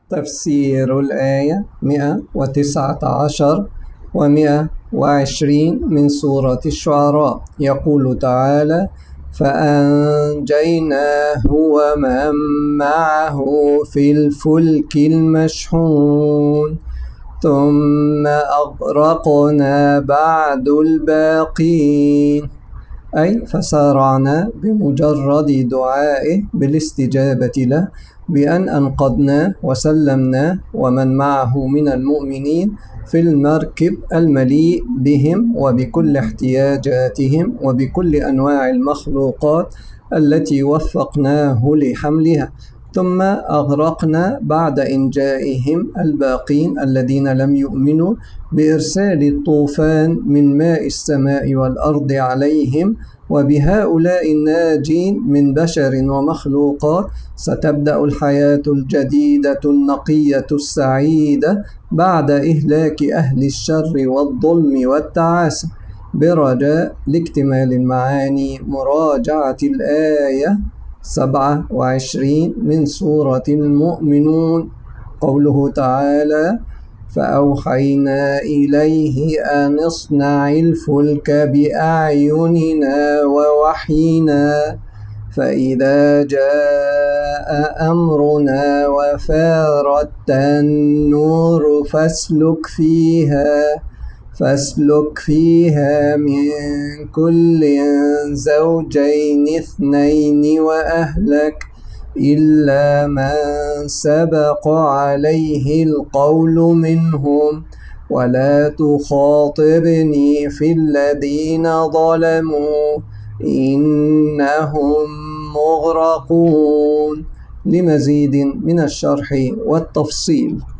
تفسير الآية 119 و120 من سورة الشعراء. يقول تعالى: فأنجيناه ومن معه في الفلك المشحون ثم أغرقنا بعد الباقين، أي فسارعنا بمجرد دعائه بالاستجابة له بأن أنقذناه وسلمناه ومن معه من المؤمنين في المركب المليء بهم وبكل احتياجاتهم وبكل أنواع المخلوقات التي وفقناه لحملها، ثم أغرقنا بعد إنجائهم الباقين الذين لم يؤمنوا بإرسال الطوفان من ماء السماء والأرض عليهم. وبهؤلاء الناجين من بشر ومخلوقات ستبدأ الحياة الجديدة النقية السعيدة بعد إهلاك أهل الشر والظلم والتعاسة. برجاء لاكتمال المعاني مراجعة الآية 27 من سورة المؤمنون. قوله تعالى: فأوحينا إليه أن اصنع الفلك بأعيننا ووحينا فإذا جاء أمرنا وفارت النور فاسلك فيها من كل زوجين اثنين وأهلك إلا من سبق عليه القول منهم ولا تخاطبني في الذين ظلموا إنهم مغرقون. لمزيد من الشرح والتفصيل